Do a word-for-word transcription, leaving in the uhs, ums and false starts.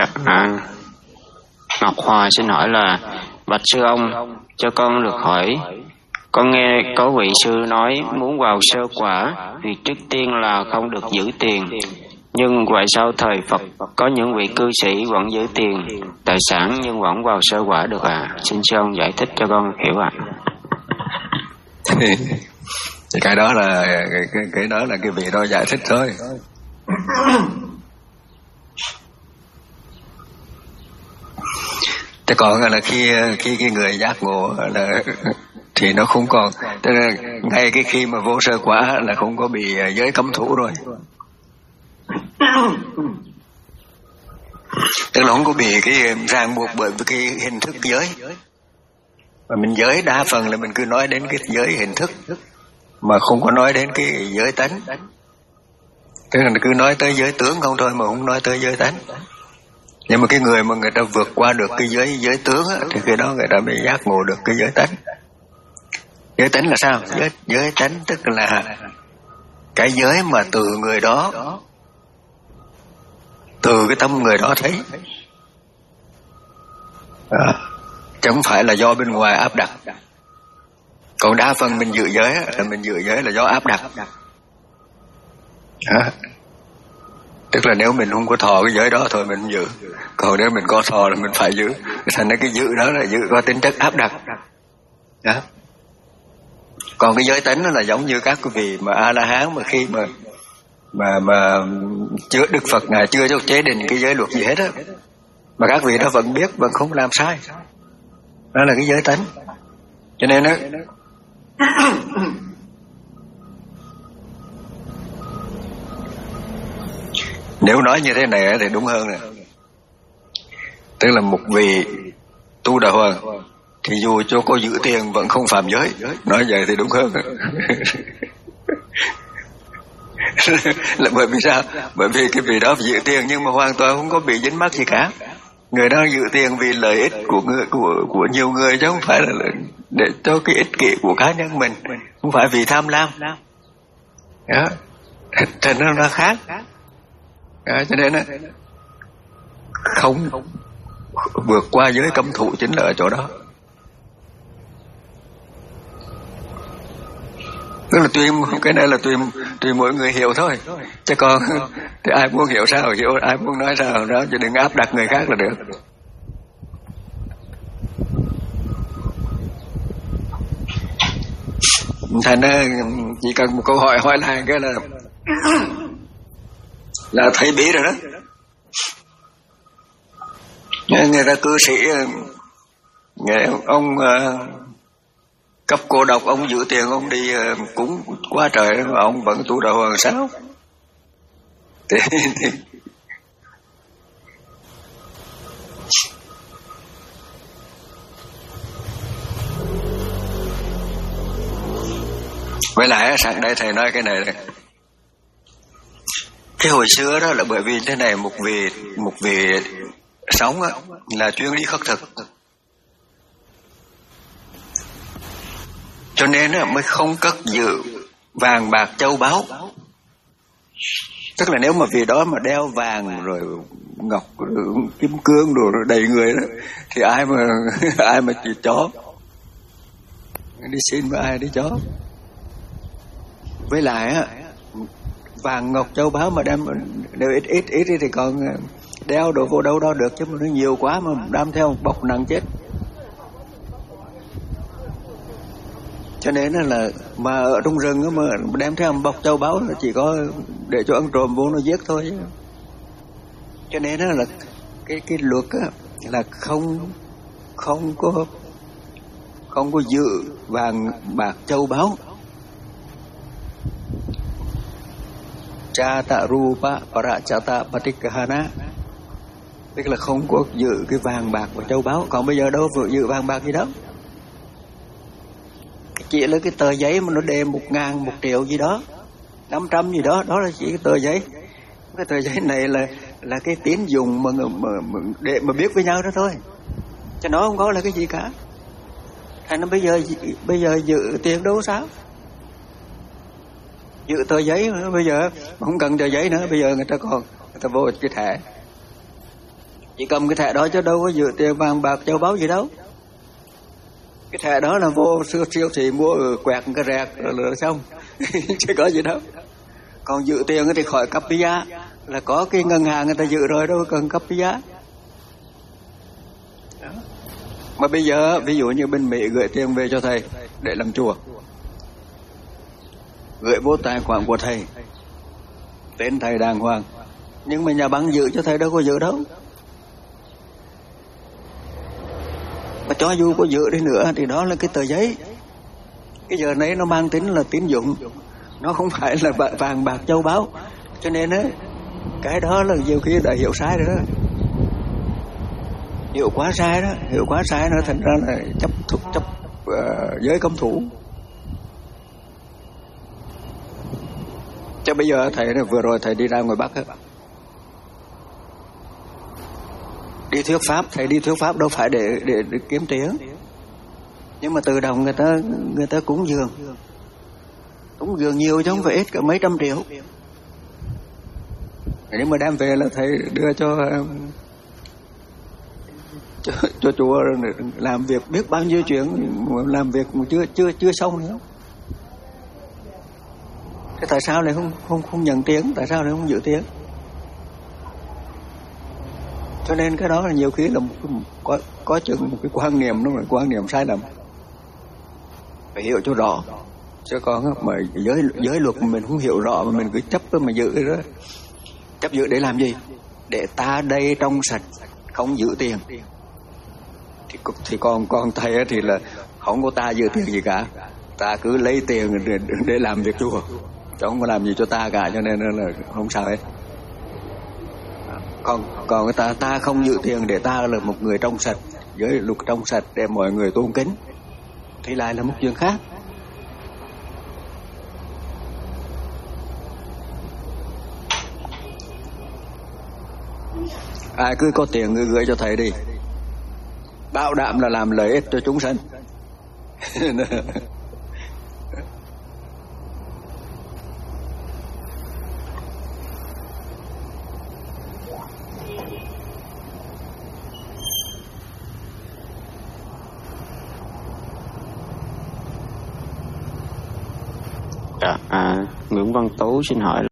Dạ, à, Ngọc Hòa xin hỏi là bạch sư ông, cho con được hỏi, con nghe có vị sư nói muốn vào sơ quả thì trước tiên là không được giữ tiền, nhưng vậy sau thời Phật có những vị cư sĩ vẫn giữ tiền tài sản nhưng vẫn vào sơ quả được à? Xin sư ông giải thích cho con hiểu ạ. Thì cái đó là cái, cái, cái đó là cái vị đó giải thích thôi. Thế còn là khi khi cái người giác ngộ là thì nó không còn, tức là ngay cái khi mà vô sơ quả là không có bị giới cấm thủ rồi, tức là không có bị cái ràng buộc bởi cái hình thức giới. Mà mình giới đa phần là mình cứ nói đến cái giới hình thức mà không có nói đến cái giới tánh, tức là cứ nói tới giới tướng không thôi mà không nói tới giới tánh. Nhưng mà cái người mà người ta vượt qua được cái giới giới tướng á, thì cái đó người ta mới giác ngộ được cái giới tánh. Giới tánh là sao? Giới, giới tánh tức là cái giới mà từ người đó, từ cái tâm người đó thấy, à, chứ không phải là do bên ngoài áp đặt. Còn đa phần mình giữ giới là mình giữ giới là do áp đặt, à, tức là nếu mình không có thọ cái giới đó thôi mình không giữ, còn nếu mình có thọ là mình phải giữ. Thành ra cái giữ đó là giữ có tính chất áp đặt, đó. Còn cái giới tánh nó là giống như các quý vị mà A La Hán mà khi mà mà mà chưa Đức Phật ngài chưa cho chế định cái giới luật gì hết á, mà các vị đó vẫn biết vẫn không làm sai, đó là cái giới tánh. Cho nên đó nếu nói như thế này thì đúng hơn nè, tức là một vị tu đà hoàng thì dù cho có giữ tiền vẫn không phạm giới, nói vậy thì đúng hơn. Là bởi vì sao? Bởi vì cái vị đó giữ tiền nhưng mà hoàn toàn không có bị dính mắc gì cả. Người đó giữ tiền vì lợi ích của người, của của nhiều người chứ không phải là để cho cái ích kỷ của cá nhân mình, không phải vì tham lam. Đó, thành ra nó khác. Đó, cho nên đó, không vượt qua giới cấm thủ chính là ở chỗ đó. Tức là tùy, cái này là tùy tùy mỗi người hiểu thôi, chứ còn thì ai muốn hiểu sao hiểu, ai muốn nói sao đó, chứ đừng áp đặt người khác là được. Thành ra chỉ cần một câu hỏi hỏi lại cái là là thấy bí rồi đó. Người ta cư sĩ người ông cấp cô độc, ông giữ tiền ông đi cúng quá trời mà ông vẫn tu đạo hoàng sao? Thì, thì với lại sẵn đây thầy nói cái này này. Cái hồi xưa đó là bởi vì thế này, một vị một vị sống á, là chuyên đi khất thực, cho nên á, mới không cất giữ vàng bạc châu báu. Tức là nếu mà vì đó mà đeo vàng rồi ngọc rồi kim cương rồi đầy người đó, thì ai mà ai mà chỉ chó đi xin với ai đi chó. Với lại á, vàng ngọc châu báu mà đem đều ít ít ít thì còn đeo đồ vô đâu đó được, chứ mà nó nhiều quá mà đem theo bọc nặng chết. Cho nên là mà ở trong rừng mà đem theo một bọc châu báu là chỉ có để cho ăn trộm vô nó giết thôi. Cho nên là cái cái luật á, là không không có không có giữ vàng bạc châu báu. Chata rupa parachata patikahana, tức là không có giữ cái vàng bạc và châu báu. Còn bây giờ đâu vừa giữ vàng bạc gì đâu, chỉ là cái tờ giấy mà nó đề một ngàn một triệu gì đó, năm trăm gì đó, đó là chỉ cái tờ giấy. Cái tờ giấy này là là cái tín dụng mà, mà, mà để mà biết với nhau đó thôi, cho nó không có là cái gì cả. Thành nó bây giờ bây giờ giữ tiền đâu sao, giữ tờ giấy nữa. Bây giờ không cần tờ giấy nữa, bây giờ người ta còn người ta vô cái thẻ Chỉ cầm cái thẻ đó chứ đâu có dự tiền vàng bạc châu báu gì đâu. Cái thẻ đó là vô siêu, siêu thị mua quẹt cái rẹt là xong. Chứ có gì đâu. Còn dự tiền thì khỏi cấp visa, là có cái ngân hàng người ta dự rồi, đâu cần cấp visa. Mà bây giờ ví dụ như bên Mỹ gửi tiền về cho thầy để làm chùa, gửi vô tài khoản của thầy, tên thầy đàng hoàng, nhưng mà nhà băng dự cho thầy đâu có dự đâu. Mà cho dù có dự đi nữa thì đó là cái tờ giấy. Cái giờ này nó mang tính là tín dụng, nó không phải là vàng bạc châu báu. Cho nên á, cái đó là nhiều khi đã hiểu sai rồi đó, hiểu quá sai đó, hiểu quá sai nó thành ra là chấp thúc chấp uh, giới công thủ. Chứ bây giờ thầy vừa rồi thầy đi ra ngoài Bắc á, đi thuyết pháp, thầy đi thuyết pháp đâu phải để, để, để kiếm tiền, nhưng mà tự động người ta người ta cúng dường, cúng dường nhiều chứ không phải ít, cả mấy trăm triệu. Nếu mà đem về là thầy đưa cho cho, cho chùa làm việc biết bao nhiêu chuyện, làm việc mà chưa chưa chưa xong nữa. Thế tại sao lại không không không nhận tiền, tại sao lại không giữ tiền? Cho nên cái đó là nhiều khi là một, có có chừng một cái quan niệm, nó là quan niệm sai lầm, phải hiểu cho rõ. Chứ còn mà giới giới luật mình không hiểu rõ mà mình cứ chấp mà giữ đó, chấp giữ để làm gì? Để ta đây trong sạch, không giữ tiền. Thì, thì còn còn thầy thì là không có ta giữ tiền gì cả, ta cứ lấy tiền để, để làm việc chùa, chứ không có làm gì cho ta cả, cho nên là không sao hết. Còn còn người ta ta không giữ tiền để ta là một người trong sạch, với luật trong sạch để mọi người tôn kính, thì lại là một chuyện khác. Ai cứ có tiền người gửi cho thầy đi, bảo đảm là làm lợi ích cho chúng sanh. Dạ, à, Nguyễn Văn Tú xin hỏi